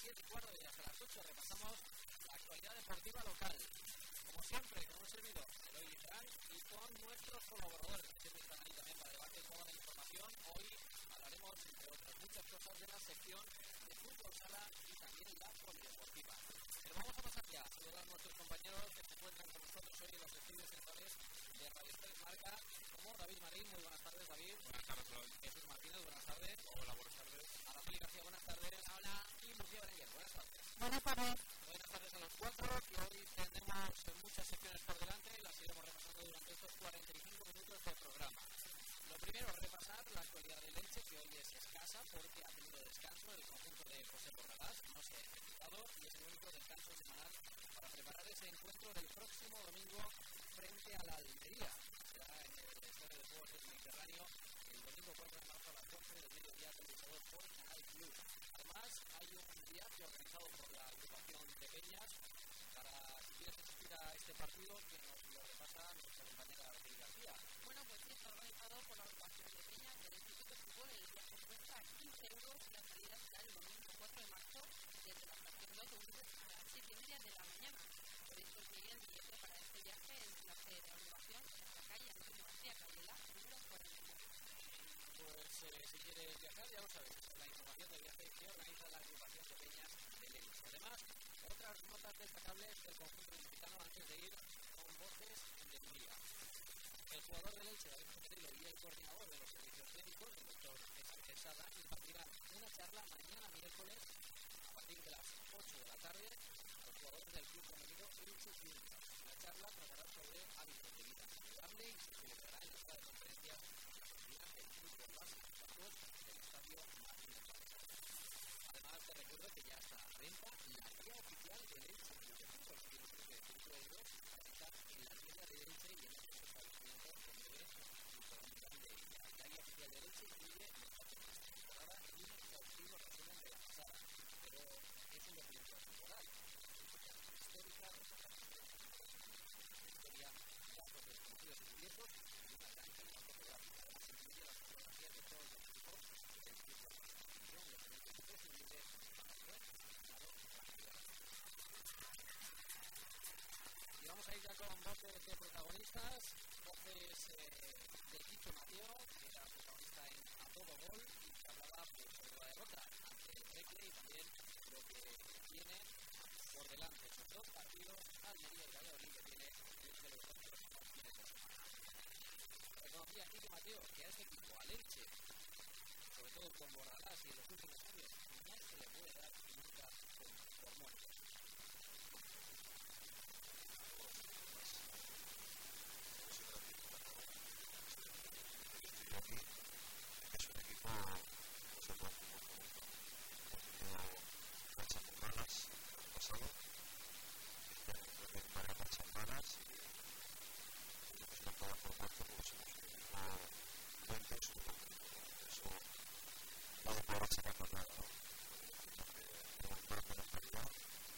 7:15 y hasta las 8 repasamos la actualidad deportiva local. Como siempre, con un servidor, Eloy Lizán, y con nuestros colaboradores, que siempre están ahí también para debatir toda la información. Hoy hablaremos, entre otras muchas cosas, de la sección de fútbol sala y también la polideportiva. Pero vamos a pasar ya a saludar a nuestros compañeros que se encuentran con nosotros hoy en los estudios centrales de Radio Express Marca, como David Marín. Muy buenas tardes, David. Buenas tardes, Eloy. Jesús Martínez, buenas tardes. Hola, buenas tardes. Araceli García, buenas tardes. Hola. Y Lucía Berenguer, buenas tardes. Buenas tardes. Buenas tardes a los cuatro, que hoy tenemos muchas secciones por delante y las iremos repasando durante estos 45 minutos del programa. Lo primero, repasar la actualidad del Elche, que hoy es escasa porque ha tenido descanso el conjunto de José Borralás, no se ha ejecutado y es el único descanso semanal para preparar ese encuentro del próximo domingo frente a la Almería. Será en el Estadio de Juegos del Mediterráneo el domingo 4 de marzo a las 12 del mediodía, televisado por Canal Plus. Además, hay un viaje organizado por la agrupación de Peñas para, si quieres asistir a este partido, que nos lo repasa nuestra compañera Araceli García. Bueno, pues sí, está organizado por la agrupación de Peñas del Instituto de Fútbol. El viaje cuesta 15 euros y la salida será el domingo 4 de marzo desde la estación de autobuses a las 7:30 de la mañana. Por eso sigue el billete para este viaje en la sede de la agrupación en la calle Antonio García Callela, número 49. Pues si quieres viajar, ya lo sabes, la información del viaje que organiza la agrupación de Peñas de Elche. Además, otras notas destacables del conjunto mexicano antes de ir con voces del día. El jugador del Elche, David Petrilo, y el coordinador de los servicios técnicos, el doctor César Quesada, impartirán una charla mañana miércoles a partir de las 8 de la tarde a los jugadores del club femenino Elche Junior. La charla tratará sobre hábitos de vida saludable y se celebrará en la sala de conferencias del fútbol base del estadio Martínez Valero. Además, te recuerdo que ya está a la venta la guía oficial del Elche Club de Fútbol, que tiene un precio de 5 euros para estar en la tienda de Elche y en otros establecimientos donde informarán de ella. La guía oficial del Elche incluye los datos de esta temporada y un exhaustivo resumen de la pasada, pero es un documento temporal. Histórica, historia, datos desconocidos y curiosos y una gran calidad fotográfica. Además, incluye las fotografías de todos los equipos del fútbol. Son documentos imprescindibles para el buen resultado partidario. Y vamos a ir ya con voces de protagonistas, voces de Quique Mateo, que era protagonista en A Todo Gol y que hablaba sobre la derrota ante el Recre y también lo que tiene por delante esos dos partidos, Almería y Valladolid, que tiene de los dos próximos fines de semana. Reconocía a Quique Mateo que a este equipo, al Elche, sobre todo con Borralás y en los últimos años, no se le puede dar nunca por muerto. Aquí es un equipo no se puede jugar con esto. Ha tenido rachas muy malas el año pasado, tienen varias rachas malas y no se le puede dar por muerto porque somos un equipo muy intenso. Eso va a poder sacar nada, ¿no? Que tenemos más mentalidad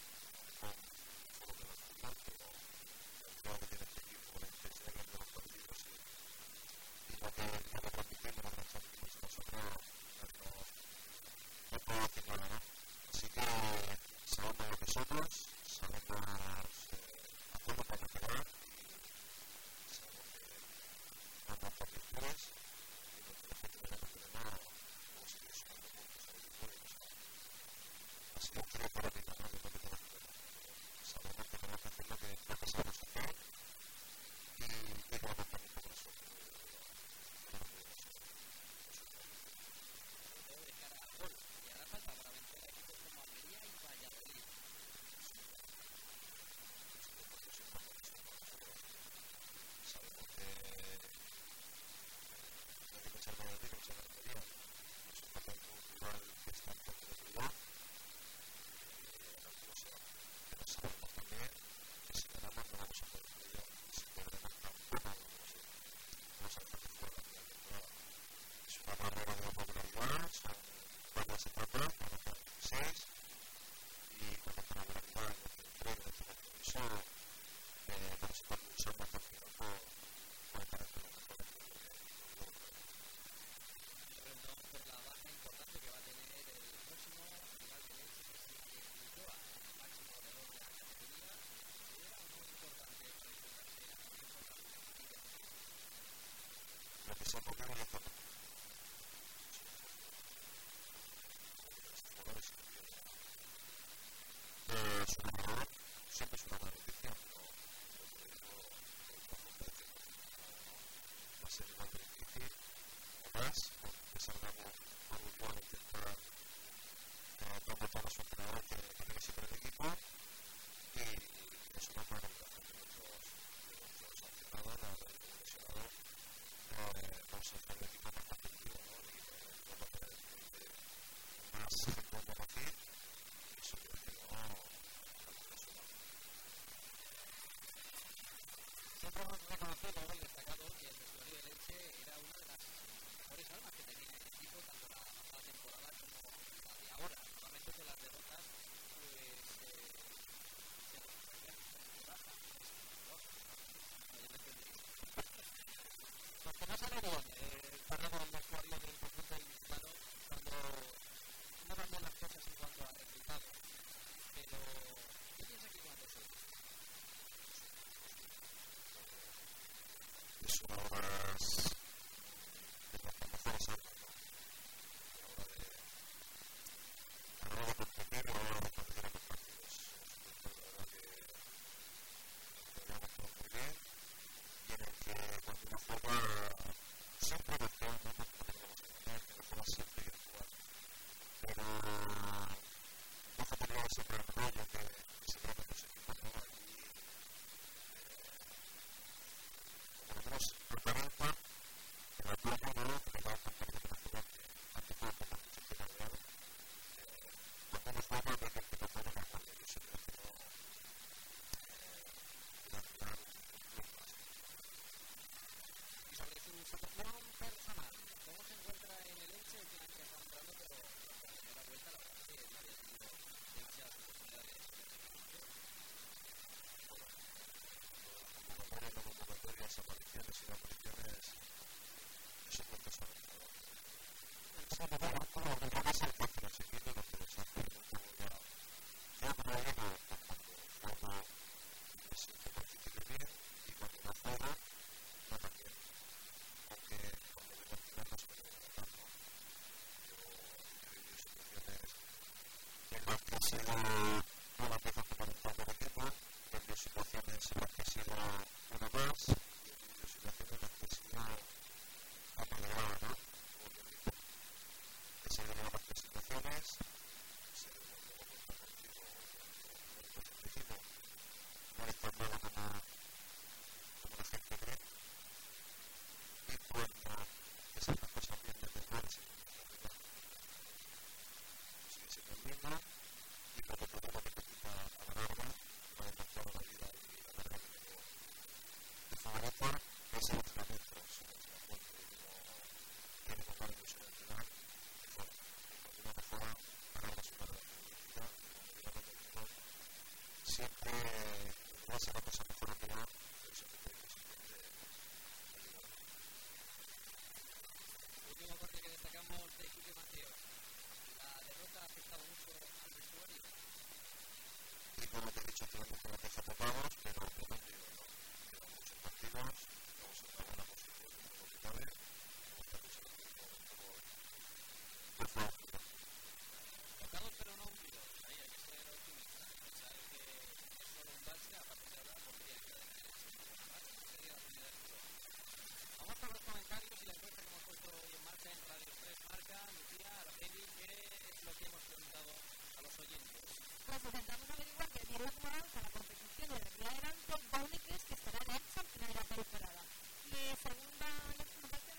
según la información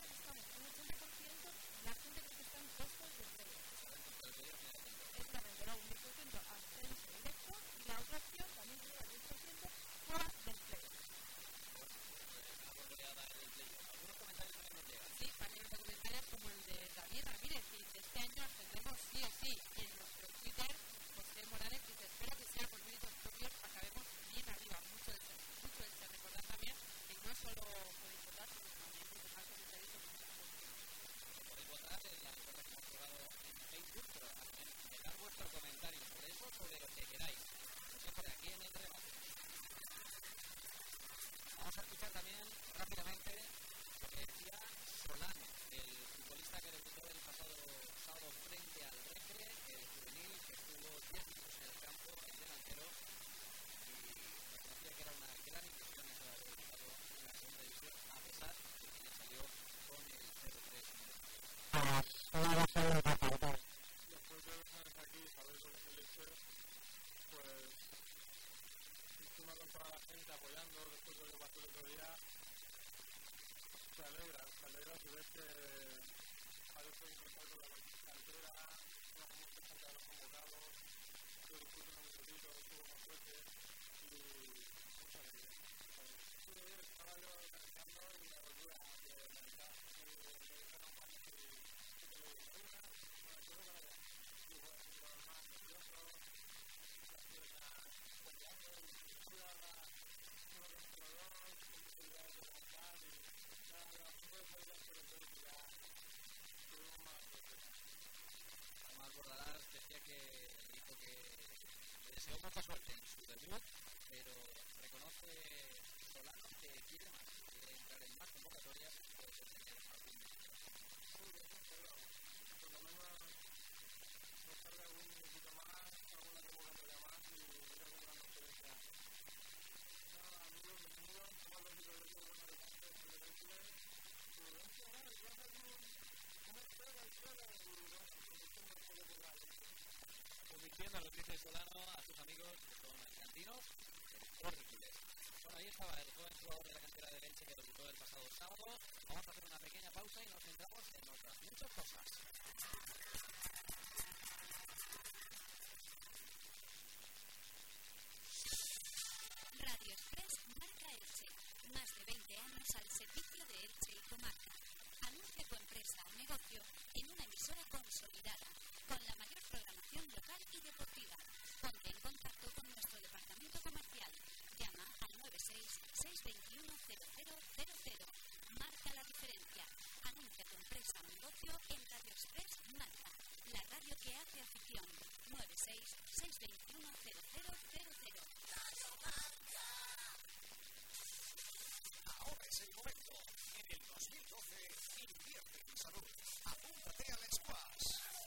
gente apoyando después de lo que pasó el otro día. Se alegra si ves que parece que con la cantera, no como se están los convocados, yo disfruto un minutito, estuvo con suerte y mucha alegría. Estuve bien, estaba yo pensando y me volvía de meditar y me dijeron cuando si te lo digo, con el todo para allá. Y bueno, los más nerviosos, las piezas peleando y cuidaba uno contra los dos, posibilidades de avanzar y nada, fue ya por el juego ya tuvimos más sorpresa. Además, Bordalás decía que dijo que le deseó mucha suerte en su debut, pero reconoce Solano que quiere más, quiere entrar en más convocatorias y puede tener algún minuto. Muy bien, pero por lo menos nos carga algún minutito más, alguna convocatoria más y mira como una experiencia. Nada, amigos, bienvenidos, somos los hijos de Dios, buenos deportes, Prudencia, y va a salir una espera y suela de Burgos, convirtiendo el pollo por la leche. Convirtiendo a los dice Solano a sus amigos que son argentinos en Hércules. Bueno, ahí estaba el joven jugador de la cantera de Elche que debutó el pasado sábado. Vamos a hacer una pequeña pausa y nos centramos en otras muchas cosas. Radio Express marca Elche. Más de 20 años al servicio de Elche y comarca. Anuncia tu empresa o negocio en una emisora consolidada, con la mayor programación local y deportiva. Ponte en contacto con nuestro departamento comercial. Llama al 96-621-0000. Marca la diferencia. Anuncia tu empresa o negocio en Radio Express Marca, la radio que hace afición. 96-621-0000. Ahora es el momento. En el 2012, invierte en salud. Apúntate al Squash.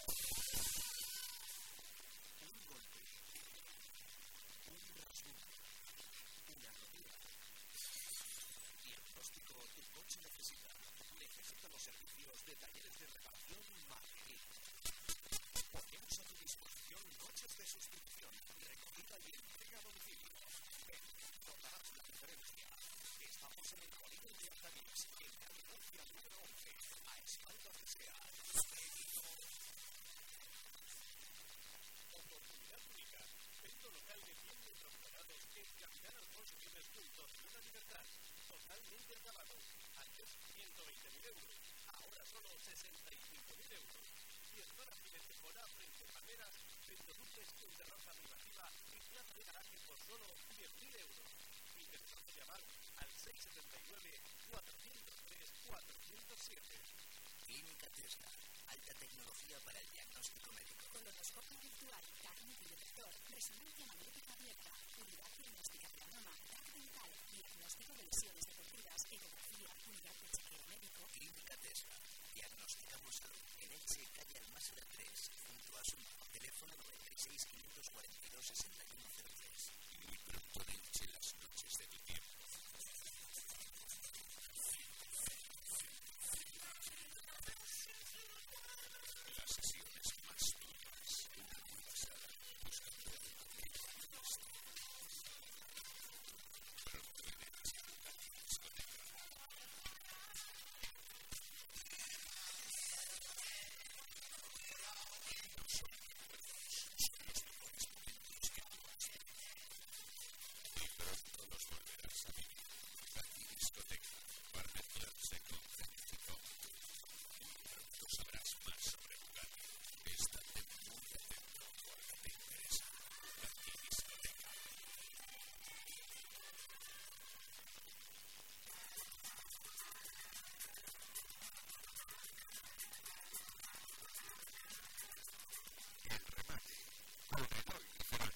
Un golpe. Un rasguño. Una rodilla. Diagnóstico tu coche necesita. Necesita los servicios de talleres de reparación Madrid. Ponemos a tu disposición coches de sustitución, recogida y entrega a domicilio. Ven, notarás la diferencia. Estamos en el polígono de Artanis, en calle Murcia número 11, a espaldas de SEAT. Oportunidad única. Centro local de 100 metros cuadrados en Capitán Alfonso Pérez Juntos, Luna Libertad. Totalmente acabado. Antes 120.000 euros. Ahora solo 65.000 euros. 10 horas de temporada frente a palmeras, centroduples con terraza privativa y plaza de garaje por solo 10.000 euros. Interesante llamar al 679-403-407. Clínica Tesla. Alta tecnología para el diagnóstico médico. Colonoscopio virtual, carne y detector, resonancia magnética abierta, unidad diagnóstica de la mama, TAC dental, diagnóstico de lesiones deportivas, ecografía, unidad de chequeo médico. Clínica Tesla. Diagnosticamos salud. En Elche, calle Almásera 3, junto a Suma. Teléfono 96 542 6103. Muy pronto en Elche, las noches de tu tiempo. Las sesiones más duras, una nueva sala, buscando el contenido. Pronto en Elche, la discoteca. No son recuerdos, son los mejores momentos que tú has vivido. Y pronto los volverás a vivir. Aquí discoteca, bar mezclarse con Felicidad. Pronto sabrás más sobre Bugatti. Estate muy atento porque te interesa. Aquí discoteca. El remate. Con Eloy Licerán.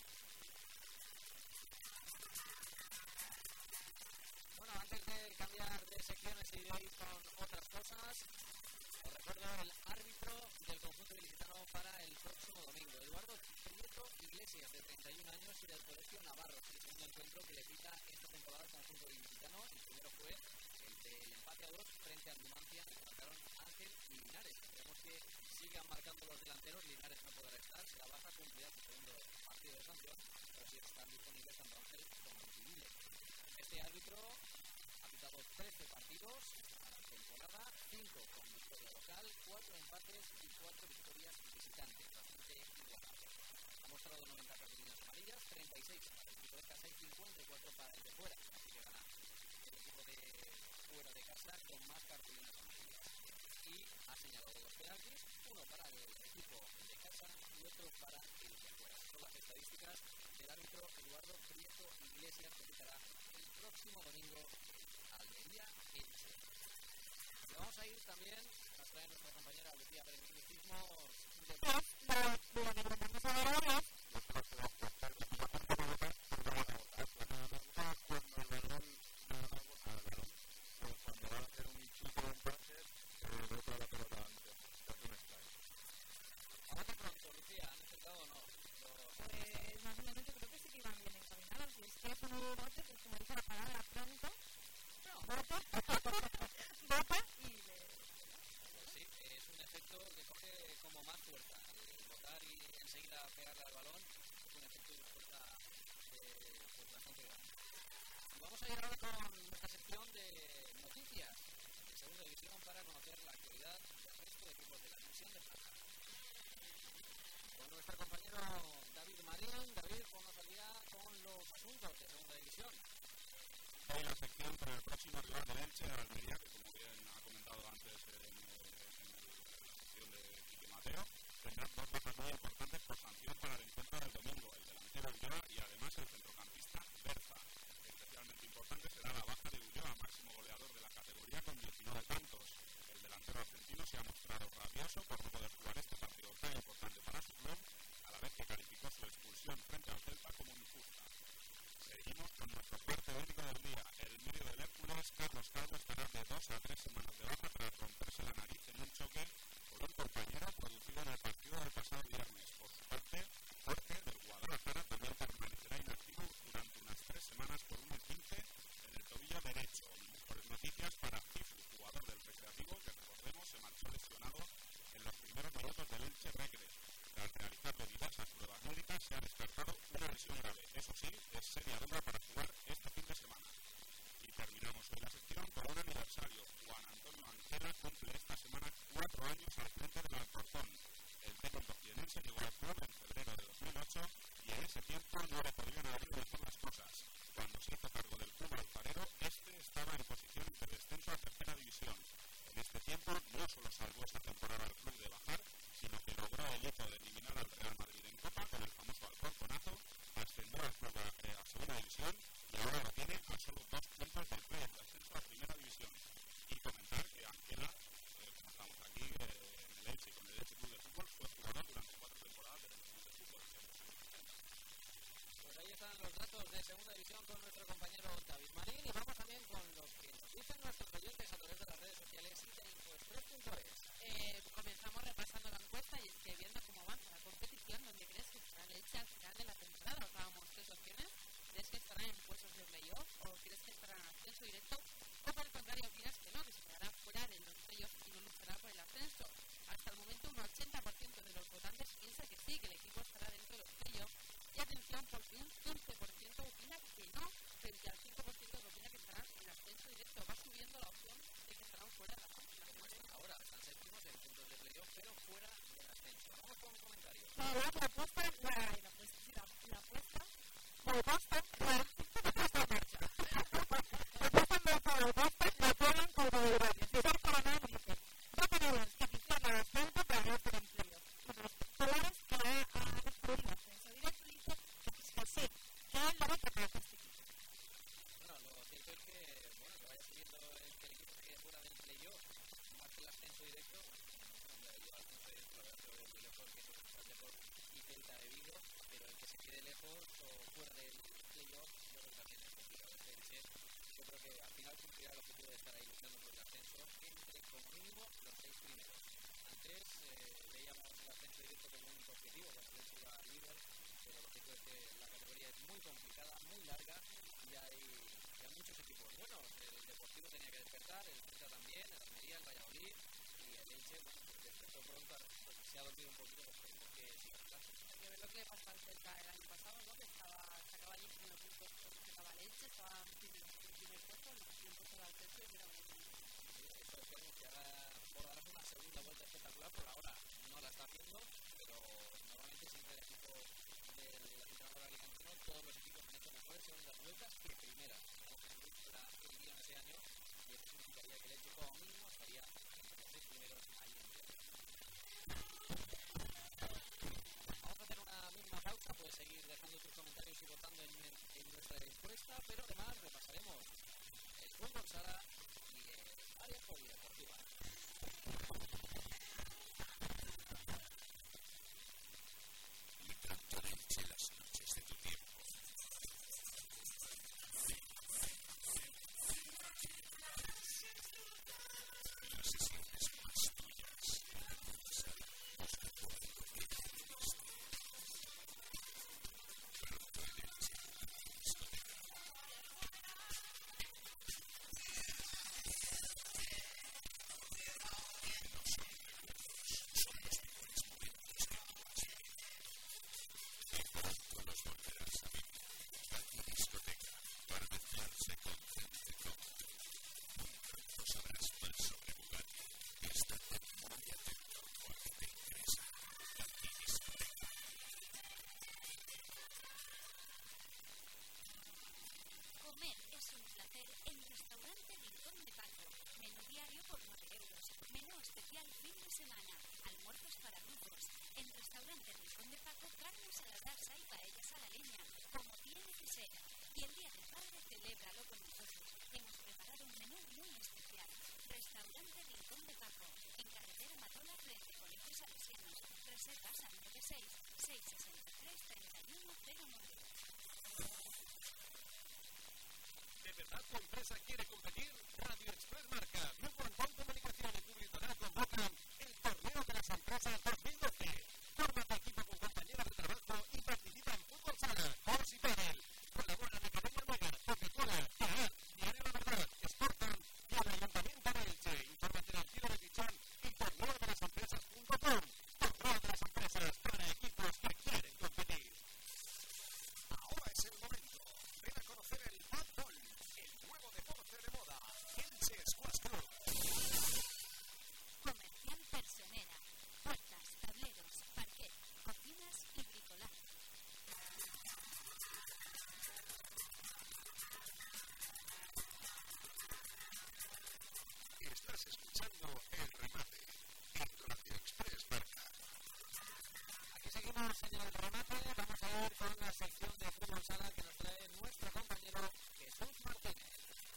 Bueno, antes de cambiar de secciones y de ir con otras cosas, os recuerdo el árbitro del conjunto ilicitano para el próximo domingo. Eduardo Prieto Iglesias, de 31 años, y del Colegio Navarro, el segundo encuentro que le quita esta temporada al conjunto ilicitano. El primero fue el del empate a 2 frente a Numancia, que marcaron Ángel y Linares. Esperemos que sigan marcando los delanteros. Linares no podrá estar, será baja, cumplirá su segundo partido de sanción, pero sí están disponibles tanto Ángel como Civile. Este árbitro ha pitado 13 partidos a la temporada, 5 con victoria local, 4 empates y 4 victorias visitantes, bastante igualado. Ha mostrado 90 cartulinas amarillas, 36 para el equipo de casa y 54 para el de fuera, así que gana el equipo de fuera de casa con más cartulinas amarillas. Y ha señalado los penaltis, uno para el equipo de casa y otro para el de fuera. Son las estadísticas del árbitro Eduardo Prieto Iglesias, que pitará el próximo domingo Almería-Elche. Y vamos a ir también, nos trae nuestra compañera Lucía Pérez Elche, bueno, porque despertó pronto, porque se ha dormido un poquito, porque sí, claro. Hay que ver lo que le pasó al Celta el año pasado, ¿no? Que sacaba allí primeros puntos, estaba el Elche, estaba en primer puesto, en el puesto del Celta, y mira, eso esperemos que haga por darnos una segunda vuelta espectacular. Por ahora no la está haciendo, pero normalmente siempre el equipo del entrenador alicantino, todos los equipos han hecho mejores segundas vueltas que primeras. La dividieron ese año y eso significaría que el Elche como mínimo estaría entre los 6 primeros ahí en tierra. Vamos a hacer una mínima pausa, puedes seguir dejando tus comentarios y votando en nuestra encuesta, pero además repasaremos el fútbol sala y el área polideportiva. Y tanto en Elche las noches de tu tiempo. Las sesiones más tuyas. Busca tu amigo que te guste. Pronto en Elche, discoteca. No son recuerdos, son los mejores momentos que tú has vivido. Que pronto los volverás a vivir. Aquí discoteca, para mezclarse con gente cómoda. Muy pronto sabrás más sobre Bugatti. Estate muy atento porque te interesa. Aquí discoteca. Comer es un placer en Restaurante Rincón de Paco. Menú diario por 9 euros. Menú especial fin de semana. Almuerzos para grupos. En Restaurante Rincón de Paco, carnes a la brasa y paellas a la leña, como tiene que ser. Y el Día del Padre, celébralo con nosotros. Hemos preparado un menú muy especial. Restaurante Rincón de Paco, en carretera Matola 13, Colegios Salesianos. Reservas al 96 663 3109. ¿De verdad tu empresa quiere competir? Radio Express Marca, Grupo Antón Comunicación y Publicidad convocan el Torneo de las Empresas 2012. Forma tu equipo con compañeras de trabajo y participa en fútbol sala, golf y pádel. Colaboran Academia Omega, Coca-Cola, TAAD, Diario La Verdad, Sportan y el Ayuntamiento de Elche. Infórmate del Tiro de Pichón y torneodelasempresas.com. Torneo de las Empresas para equipos que quieren competir. Ahora es el momento. Ven a conocer el fútbol, el nuevo deporte de moda, Elche Squash Club. Comercial Personera. Puertas, tableros, parquet, cocinas y bricolaje. Estás escuchando El Remate en Radio Express Marca. Aquí seguimos en el remate, vamos a ir con la sección de fútbol sala que nos trae nuestro compañero Jesús Martínez.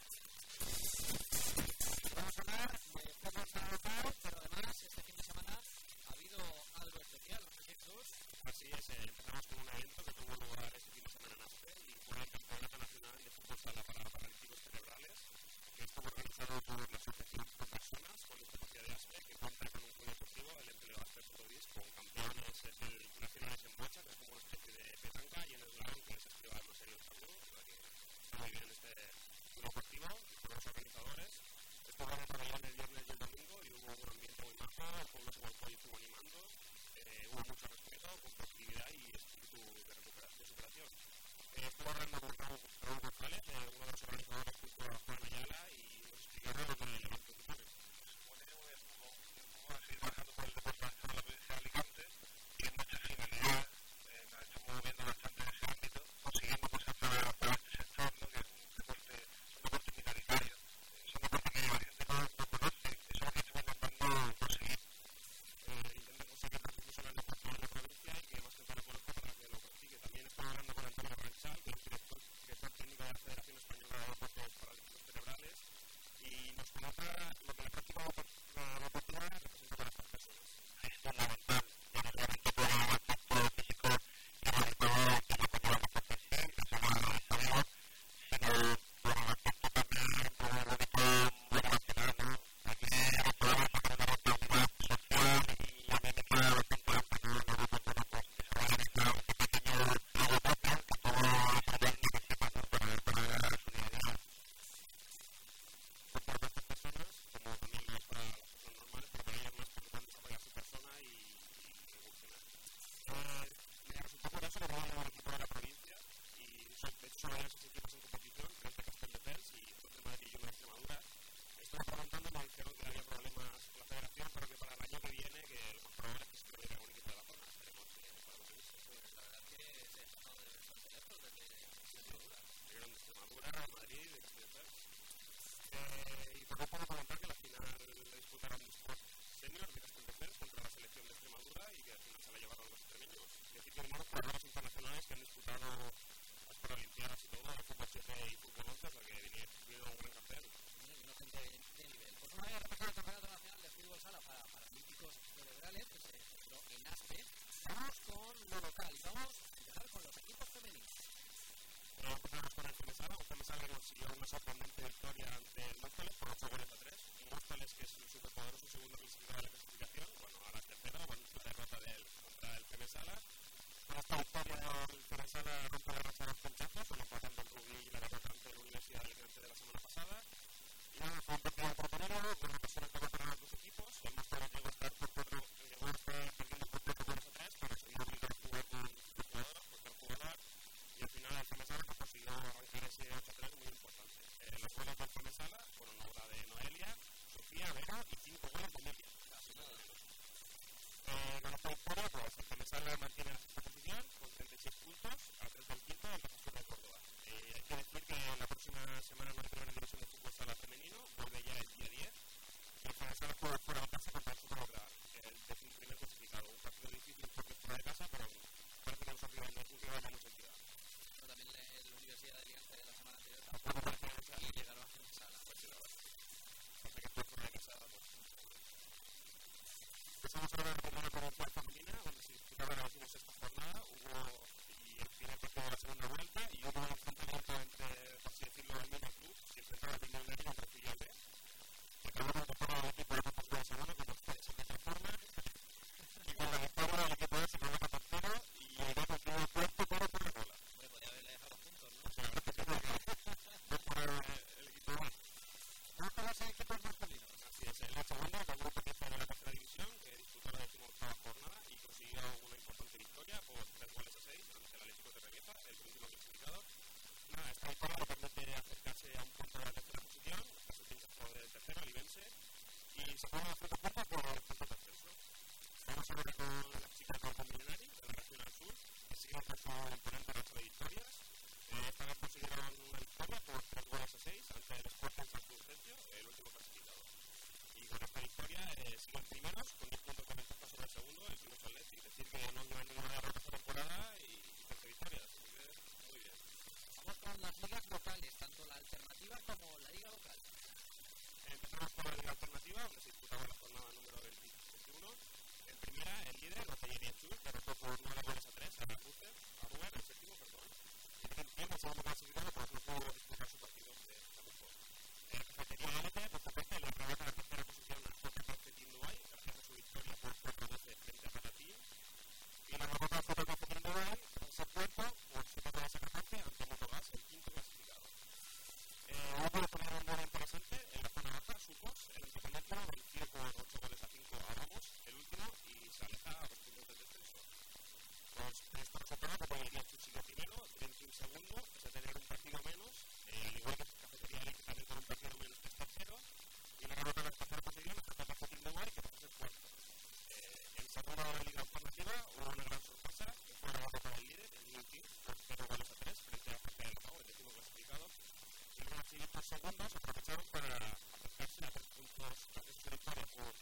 Vamos a hablar de fútbol sala local, pero además este fin de semana ha habido algo especial, ¿no sé si Jesús? Así es, empezamos con un evento que tuvo lugar este fin de semana en Aspe y fue el Campeonato Nacional de Fútbol Sala para Paralíticos Cerebrales, que estuvo organizado por la Asociación Pro Personas con Discapacidad de Aspe, que cuenta con un club deportivo, el Empleo Aspe Fotodis, con campeones nacionales en bocha, que es como una especie de petanca, y en el slalom, que es esquivar los serios también. O sea que está muy bien este club deportivo, con los organizadores. Esto va a desarrollar el viernes y el domingo y hubo un ambiente muy majo, el pueblo se volcó y estuvo animando, hubo mucho respeto, competitividad y espíritu de superación. Estuvo hablando con Raúl González, uno de los organizadores, junto a Juan Ayala, y nos explicaron lo que el evento supone. Vamos a seguir bajando por el deporte de la provincia de Alicante, tiene mucha genialidad, nos estamos moviendo bastante en ese ámbito, consiguiendo cosas para este sector, ¿no? Que es un deporte minoritario, es un deporte que la gente no conoce, eso es lo que estamos intentando conseguir. Intenta conseguir que incluso en el deporte de la provincia y que más gente lo conozca para que lo practique. También estoy hablando con Antonio Ranchal, que es director técnico de la Federación Española de Deportes Paralíticos Cerebrales, y nos comenta lo que la práctica deportiva representa para estas personas. Es fundamental, no solamente por el aspecto físico y rehabilitador que lo conllevamos por sí, que somos sabemos, sino por el aspecto también por el ámbito motivacional, ¿no? Aquí nos podemos sacar una responsabilidad social y a mí me queda bastante amplio, ¿no? Nosotros pues desarrollar este pequeño logo propio que todos los alumnos que sepan, ¿no? Para su día a día. Pues para estas personas, como también lo es para con lo local. Y vamos a empezar con los equipos femeninos. Empezamos con el Femesala, un Femesala que consiguió una sorprendente victoria ante el Móstoles por 8-3. Móstoles, que es el superpoderoso segundo clasificado de la clasificación, bueno, ahora es tercero, con la derrota contra el Femesala. Con esta victoria el Femesala rompe la racha de los pinchazos, con empatando el Rubí y la derrota ante la Universidad de Alicante de la semana pasada. Y bueno, fue un partido entretenido, con ocasiones para ganar a los dos equipos. El Móstoles llegó a estar perdiendo por 4-3, pero se vio obligado a jugar con jugadoras, por ser jugador. Y al final el Femesala consiguió arrancar ese 8-3 muy importante. Los goles del Femesala fueron obra de Noelia, Sofía, Vera y 5 goles de Emilia. Así más o menos. Con esta victoria, pues el Femesala mantiene la sexta posición con 36 puntos a 3 del quinto del Defensor de Córdoba. Hay que decir que la próxima semana no hay primera división de fútbol sala femenino, vuelve ya el día 10. Y el Femesala juega fuera de casa contra el Superobra, el primer clasificado. Un partido difícil porque es fuera de casa, pero parece que un rival de mucha entidad. También la Universidad de Alicante de la semana anterior tampoco y llegaron a Femesala. Pues sí, la verdad. Parece que estoy fuera de casa. Empezamos ahora con una provincial femenina, donde se disputaba la 16ª jornada. Y al final partido de la segunda vuelta y hubo un enfrentamiento entre, por así decirlo, el Mina Club, que enfrentaba al Piñón Negro contra el Filial B, que acabó con el equipo de Campos de la segunda, que se transforma, y con la victoria del equipo de se coloca tercero y el Gato quedó cuarto por la cola. Hombre, podría haberle dejado puntos, ¿no? O sea, no por el equipo B. Vamos a los equipos masculinos. Así es, el segundo, el grupo que está en la tercera división, que disputó la 18ª jornada y consiguió una importante victoria por 3-6 ante el Atlético de Revieta, el último clasificado. Esta victoria le permite acercarse a un punto de la tercera posición, caso pinchazo del tercero, Alibense, y se pone a 5 puntos por el punto de ascenso. Vamos ahora con las chicas del Combinari, de la Regional Sur, que siguen con su imponente racha de victorias. Esta vez consiguieron una victoria por 3-6 ante el Sporting San Fulgencio, el último clasificado. Y con esta victoria siguen primeros con 10 puntos de ventaja sobre el segundo, el Quilmes Athletic. Es decir, que no llevan ninguna derrota esta temporada y 13 victorias. Así que muy bien. Vamos con las ligas locales, tanto la alternativa como la liga local. Empezamos por la liga alternativa, donde se disputaba la jornada número 21. En primera, el líder, la Tallería Chur, derrotó por 9-3 a Ruber, el séptimo, perdón. Y el segundo clasificado, pues no pudo disputar su partido de Zabuco. Cafetería Élite, por su parte, le arrebata la tercera posición al JPC Team Dubai, gracias a su victoria por 4-12 frente a Patatín. Y la derrota del JPC Team Dubai se cuarto por 7-14 ante Motogas, el quinto clasificado. Hubo también un duelo interesante en la zona baja, Sucos, el Independencia venció por 8-5 a Ramos, el último, y se aleja a los puntos del descenso. Esta resultado que Tallería Chur sigue primero, 21 segundo, pese a tener un partido menos, al igual que Cafetería Élite también con un partido menos que es tercero, y la derrota de la tercera posición es el JPC Team Dubai, que pasa a ser cuarto. En segunda de la liga alternativa hubo una gran sorpresa, que fue la derrota del líder, el New Team, por 0-3 frente a Fuerza del Pau, el décimo clasificado. Y los siguientes segundos aprovecharon para acercarse a 3 puntos tras su victoria por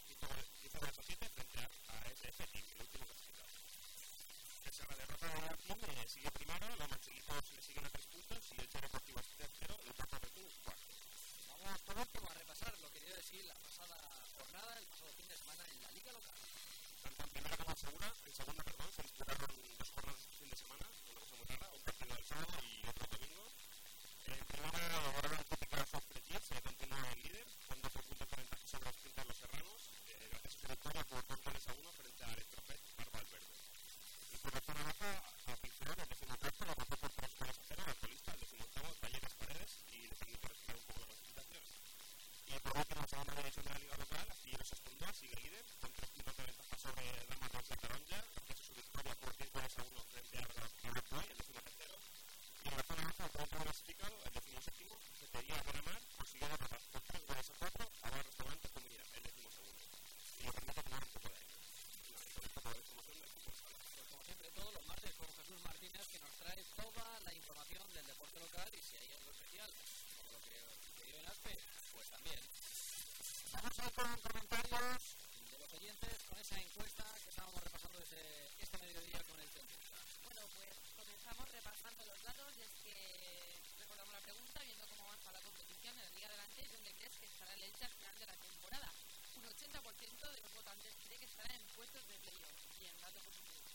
15-7 frente a SF Team, el último clasificado. Pese a la derrota del New Team, sigue primero, los manchelitos le siguen a 3 puntos y el Che Deportivo es tercero y el Puerto Retú cuarto. Vamos por último a repasar lo que dio de sí la pasada jornada, el pasado fin de semana en la liga local. Tanto en primera como en segunda, se disputaron 2 jornadas este fin de semana, una cosa muy rara, un partido el sábado y otro el domingo. En primera, ahora la típica Sofretín se continúa el líder, con 12 puntos de ventaja sobre los Quintas Los Serranos, gracias a su victoria por 2-1 frente a Electrofet Barba del Verde. Y por la zona baja, a Pilferón, el 14º, la pasó por 3-0 al colista, el 18º, Talleres Paredes, y le permite respirar un poco la clasificación. Y por último, en segunda división de la liga local, Astilleros Escondón sigue líder, con 3 puntos de ventaja sobre Damas Rosa Taronja, gracias a su victoria por 10-1 frente a Braboy, el 13º. Y en la zona baja, el último clasificado, el 17º, Cafetería Miramar, consiguió derrotar por 3-4 a Bar Restaurante Comida, el 12º. Y le permite tomar un poco de aire. Y con esto toda la información del fútbol sala. Pues como siempre, todos los martes con Jesús Martínez, que nos trae toda la información del deporte local y si hay algo especial, como lo que sucedió en Aspe, pues también. Vamos a ir con comentarios de los oyentes con esa encuesta que estábamos repasando desde este mediodía con el Centrista. Bueno, pues comenzamos repasando los datos y es que recordamos la pregunta, viendo cómo avanza la competición en la Liga Adelante, ¿dónde crees que estará el Elche al final de la temporada? Un 80% de los votantes cree que estará en puestos de playoff. Bien, dato positivo.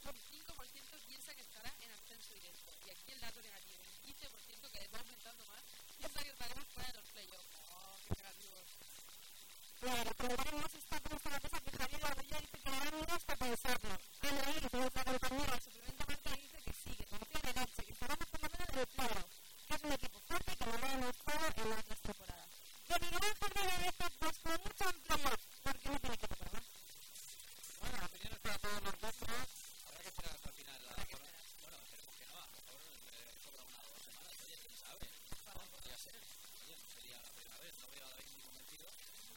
un 5% piensa que estará en ascenso directo. Y aquí el dato negativo, un 15% que va aumentando más, piensa que estaremos fuera de los playoffs. ¡Oh, qué negativos! Claro, pero veremos esta cosa que Javier Abella dice que le da miedo hasta pensarlo. Ana Iris, nuestra compañera, suplementa Marca, dice que sí, que confía en el Elche, que estaremos por lo menos en el plano, que es un equipo fuerte y que lo ha demostrado en las otras temporadas. Don Miguel Fernández de estos dos con mucho amplio, porque no tiene equipo para más. Bueno, opiniones para todos los gustos. Habrá que esperar hasta el final. Bueno, esperemos que no. A lo mejor sobra una o 2 semanas. Oye, quién sabe. Podría ser. Oye, no sería la primera vez. No veo a David muy convencido.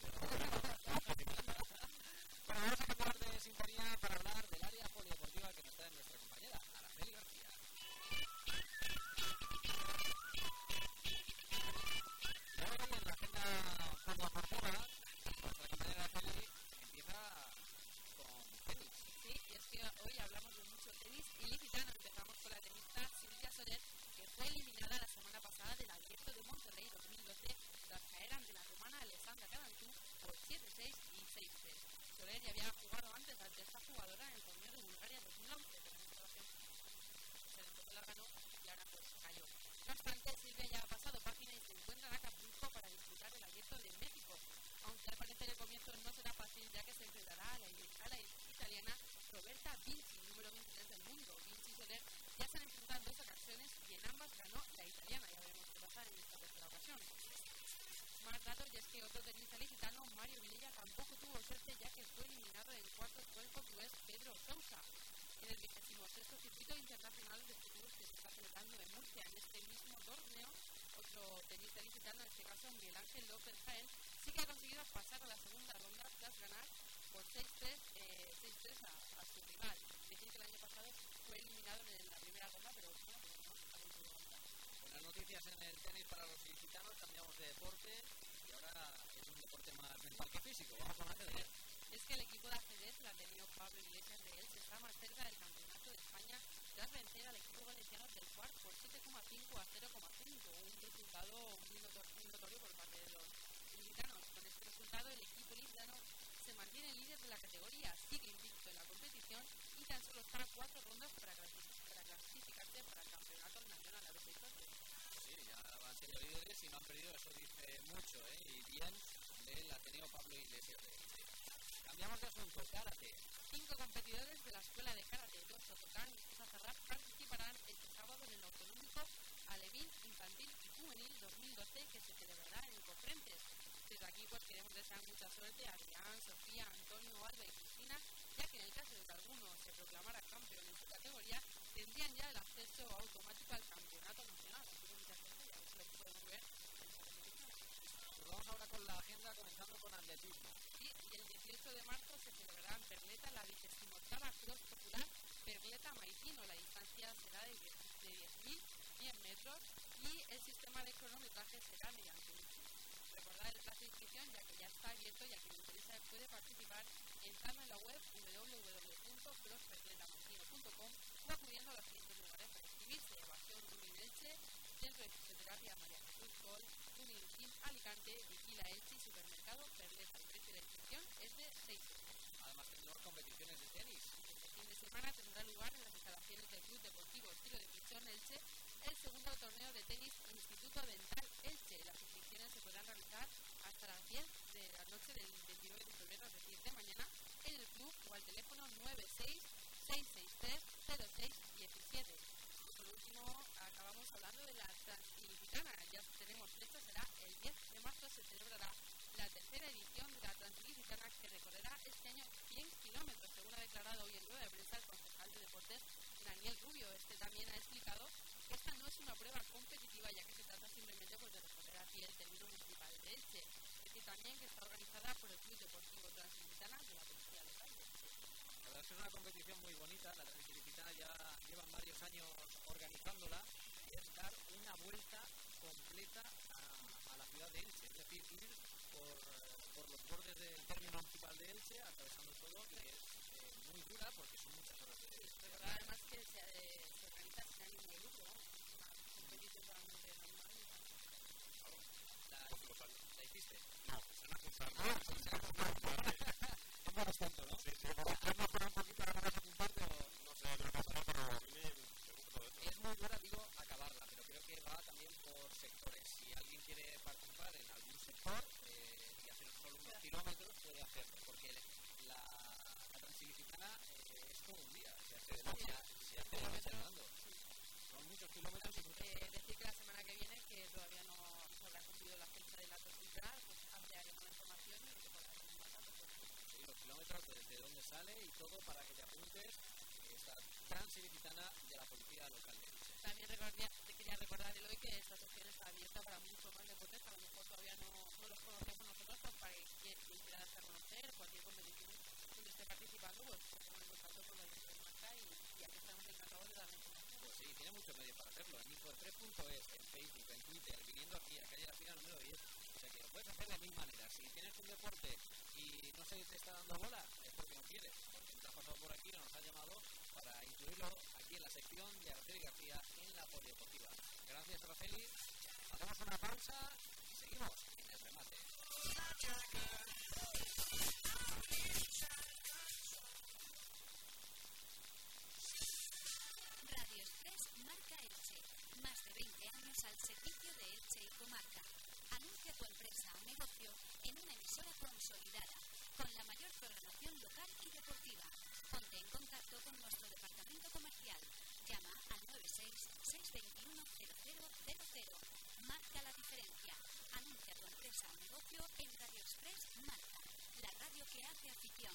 Bueno, vamos a cambiar de sintonía para hablar del área polideportiva que nos trae nuestra compañera, Araceli García. Ahora en la agenda polideportiva, nuestra compañera Araceli empieza con tenis. Sí, y es que hoy hablamos de mucho tenis ilicitano. Empezamos con la tenista Silvia Soler, que fue eliminada la semana pasada del Abierto de Monterrey 2012 tras caer ante la rumana Alessandra Cadantú por 7-6 y 6-3. Soler ya había jugado antes ante esta jugadora en el torneo de Bulgaria 2011, pero en esta ocasión se le la ganó y ahora pues cayó. No obstante, Silvia ya ha pasado página y se encuentra en Acapulco para disputar el Abierto de México, aunque al parecer el comienzo no será fácil, ya que se enfrentará a la italiana Roberta Vinci, número 23 del mundo. Vinci y Soler ya se han enfrentado en 2 ocasiones y en ambas ganó la italiana. Ya veremos qué pasa en esta tercera ocasión. Más datos, y es que otro tenista ilicitano, Mario Vilella, tampoco tuvo suerte, ya que fue eliminado en cuartos por el portugués Pedro Sousa. En el 26º circuito internacional de futuros que se está celebrando en Murcia, en este mismo torneo, otro tenista ilicitano, en este caso Miguel Ángel López Jaén, sí que ha conseguido pasar a la segunda ronda tras ganar por 6-3 a su rival. Decir que el año pasado fue eliminado en la primera ronda, pero bueno, no ha conseguido ganar. Buenas noticias en el tenis para los ilicitanos. Cambiamos de deporte y ahora es un deporte más mental que físico. Vamos con ajedrez. Es que el equipo de ajedrez, el Ateneo Pablo Iglesias de Elche, está más cerca del campeonato de España tras vencer al equipo valenciano del Cuart por 7,5 a 0,5, un resultado muy notorio por parte de los ilicitanos. Con este resultado, el equipo ilicitano se mantiene líder de la categoría, sigue invicto en la competición y tan solo está a 4 rondas para clasificarse para el campeonato nacional. A ver si sí, ya van siendo líderes y no han perdido, eso dice mucho, y bien del Ateneo Pablo Iglesias de Elche. Cambiamos de asunto, karate. 5 competidores de la escuela de karate Shotokan y Sazarrap participarán este sábado en el autonómico Alevín Infantil y Juvenil 2012 que se celebrará en Cofrentes. Desde aquí pues queremos desear mucha suerte a Adrián, Sofía, Antonio, Alba y Cristina, ya que en el caso de que alguno se proclamara campeón en su categoría, tendrían ya el acceso automático al campeonato nacional. Así que muchas gracias, ya se lo podemos ver en esta competición. Pues vamos ahora con la agenda, comenzando con atletismo. Sí, y el 18 de marzo se celebrará en Perleta la 28ª Cross Popular Perleta Maicino. La distancia será de 10.100 metros y el sistema de cronometraje será mediante un chip. Recordad el plazo de inscripción, ya que ya está abierto y a quien le interesa puede participar entrando en la web www.crossperletamaicino.com o acudiendo a los siguientes lugares para inscribirse: Evasión Tuning Elche, Centro de Fisioterapia María Jesús Col, Tuning Team Alicante, Vigila Elche y Supermercado Perleta. El precio de inscripción es de 6 euros. Además tenemos competiciones de tenis. Este fin de semana tendrá lugar en las instalaciones del Club Deportivo Tiro de Pichón Elche el segundo torneo de tenis Instituto Dental Elche. Las inscripciones se podrán realizar hasta las 10 de la noche del 29 de febrero, es decir, de mañana, en el club o al teléfono 96-663-0617. Y por último, acabamos hablando de la Transilicitana. Ya tenemos fecha, será el 10 de marzo, se celebrará la tercera edición de la Transilicitana, que recorrerá este año 100 kilómetros, según ha declarado hoy en rueda de prensa el concejal de deportes Daniel Rubio. Este también ha explicado que esta no es una prueba competitiva, ya que se trata simplemente pues, de recorrer aquí el término municipal de Elche. Es decir, también que está organizada por el Club Deportivo Transilicitana de la Policía Local de Elche. La verdad es que es una competición muy bonita. La Transilicitana ya llevan varios años organizándola y es dar una vuelta completa a la ciudad de Elche, es decir, ir por los bordes del término municipal de Elche, atravesando todo, y es muy dura porque son muchas horas de Elche. Pero además que se organiza sin ánimo de lucro, ¿no? Una competición totalmente normal. ¿La hiciste? No, se me ha apuntado. No paras tanto, ¿no? Sí, por un poquito ahora vas a apuntarte o no sé. kilómetros puede hacerlo, porque la Transilicitana es todo un día, se hace de noche, se hace de noche andando. Son muchos kilómetros y muchos decir que la semana que viene, que todavía no se habrá cumplido la fecha de la Transilicitana, pues ampliaremos la información y lo que podrás mandar. Sí, los kilómetros, desde dónde sale y todo para que te apuntes esta Transilicitana de la policía local de Elche. También te quería recordar, Eloy, que esta sección está abierta para muchos más deportes, que a lo mejor todavía no los conocemos nosotros, pues para quien quiera darse a conocer cualquier competición donde esté participando, pues ponemos en contacto con la dirección de marca y aquí estamos encantados de darle información. Pues sí, tiene muchos medios para hacerlo, en info3.es, en Facebook, en Twitter, viniendo aquí a calle La Pina número 10. O sea que lo puedes hacer de mil maneras. Si tienes un deporte y no se te está dando bola, es porque no quieres, porque no te has pasado por aquí, no nos has llamado para incluirlo aquí en la sección de Araceli García en la polideportiva. Gracias, Araceli. Hacemos una pausa y seguimos en el remate. Radio Express Marca Elche. Más de 20 años al servicio de Elche y comarca. Anuncia tu empresa o negocio en una emisora consolidada, con la mayor programación local y deportiva. Ponte en contacto con nuestro departamento comercial. Llama al 96-621-0000. Marca la diferencia. Anuncia tu empresa o negocio en Radio Express Marca, la radio que hace afición.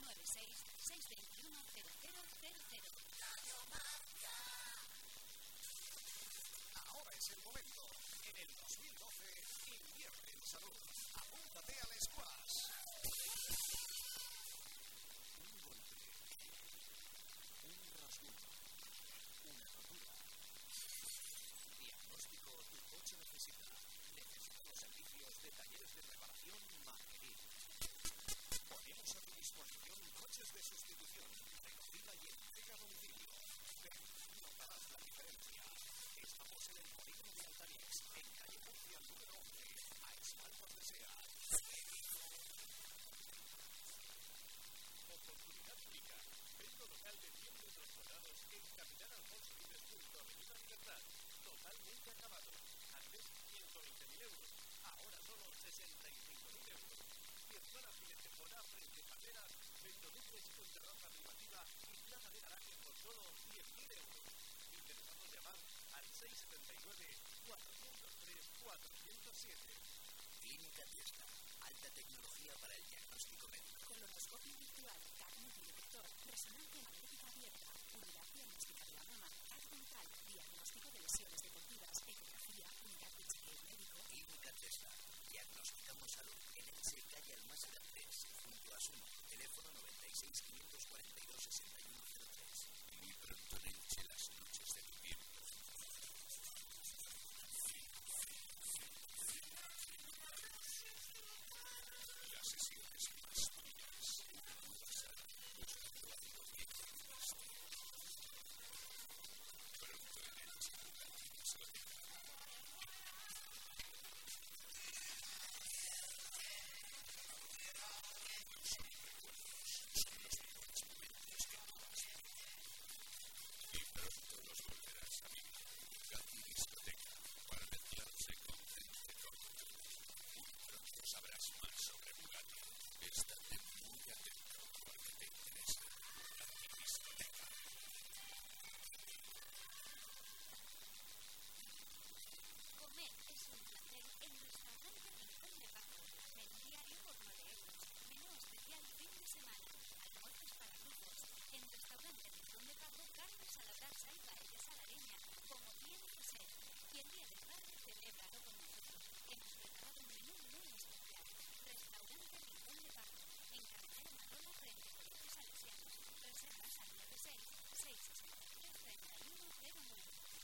96-621-0000. Ahora es el momento. En el 2012, invierte en salud. Apúntate al squash. Un golpe, un rasguño, una rotura. Diagnóstico tu coche necesita. Necesita los servicios de talleres de reparación Marquerín. Ponemos a tu disposición coches de sustitución, recogida y entrega a domicilio. Ven, notarás la diferencia. Estamos en el polígono de Altaríes, en calle Murcia número 11, a espaldas de SEAT. Oportunidad única. Vendo local de 100 metros cuadrados en Capitán Alfonso Vives Punto, Avenida Libertad. Totalmente acabado. Antes 120.000 euros. Ahora solo 65.000 euros. Circular fin de temporada frente a carreras, vendo duplex con terraza privativa y plaza de garaje por solo 10.000 euros. Interesados llamar al 679-403-407. Clínica Tesla. Alta tecnología para el diagnóstico médico. Colonoscopio virtual, carne de detector, resonancia magnética abierta, unidad diagnóstica de la mama, haz dental, diagnóstico de lesiones deportivas, ecografía, unidad de chequeo médico. Clínica Tesla. Diagnosticamos salud en Elche, calle Almásera 3, junto a Sumo. Teléfono 96-542-6103. Muy pronto en Elche las noches de invierno. Las sesiones más brillantes, una nueva sala, buscando algo bien visto. Pronto en Elche, la discoteca. No son recuerdos, son los mejores momentos que tú has vivido. Y pronto los volverás a vivir. Gatti Discoteca, para mezclarse con gente todo. Muy pronto sabrás más sobre Bugatti. Estate muy atento porque te interesa. Gatti Discoteca. Comer es un placer en restaurante Rincón de Paco. Menú diario por 9 euros. Menú especial fin de semana. Almuerzos para grupos. En restaurante Rincón de Paco, carnes a la brasa y paellas a la leña, como tiene que ser. Y el día del padre, celébralo con nosotros. Hemos preparado un menú muy especial. Restaurante Rincón de Paco. En carretera Marola frente a Colegios Salesianos. Reservas al 96-663-3109.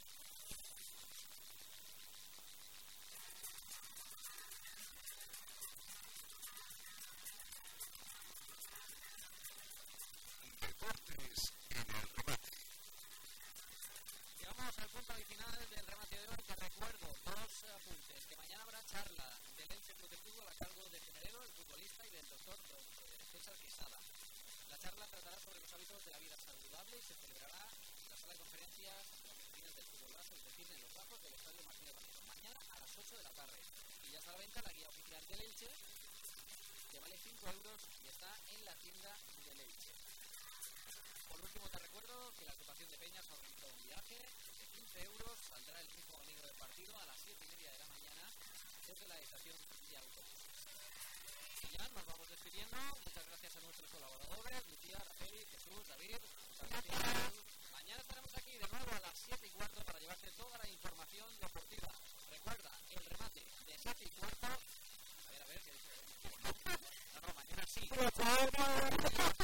Deportes en el remate. Llegamos al punto final del remate de hoy. Te recuerdo dos apuntes: que mañana habrá charla del Elche Club de Fútbol a cargo de Generero, el futbolista, y del doctor César Quesada. La charla tratará sobre los hábitos de la vida saludable y se celebrará en la sala de conferencias de las oficinas del fútbol base, es decir, en los bajos del Estadio Martínez Valero. Mañana a las 8 de la tarde. Y ya está a la venta la guía oficial del Elche, que vale 5 euros y está en la tienda de Elche. Por último te recuerdo que la agrupación de Peñas organiza un viaje de 15 euros, saldrá el mismo amigo del partido a las 7:30 de la mañana desde la estación de autobuses. Y ya nos vamos despidiendo. Muchas gracias a nuestros colaboradores, Lucía, Rafael, Jesús, David. Muchas gracias. Mañana estaremos aquí de nuevo a las 7:15 para llevarte toda la información deportiva. Recuerda, el remate de 7:15. A ver, ¿qué dice? No, mañana sí.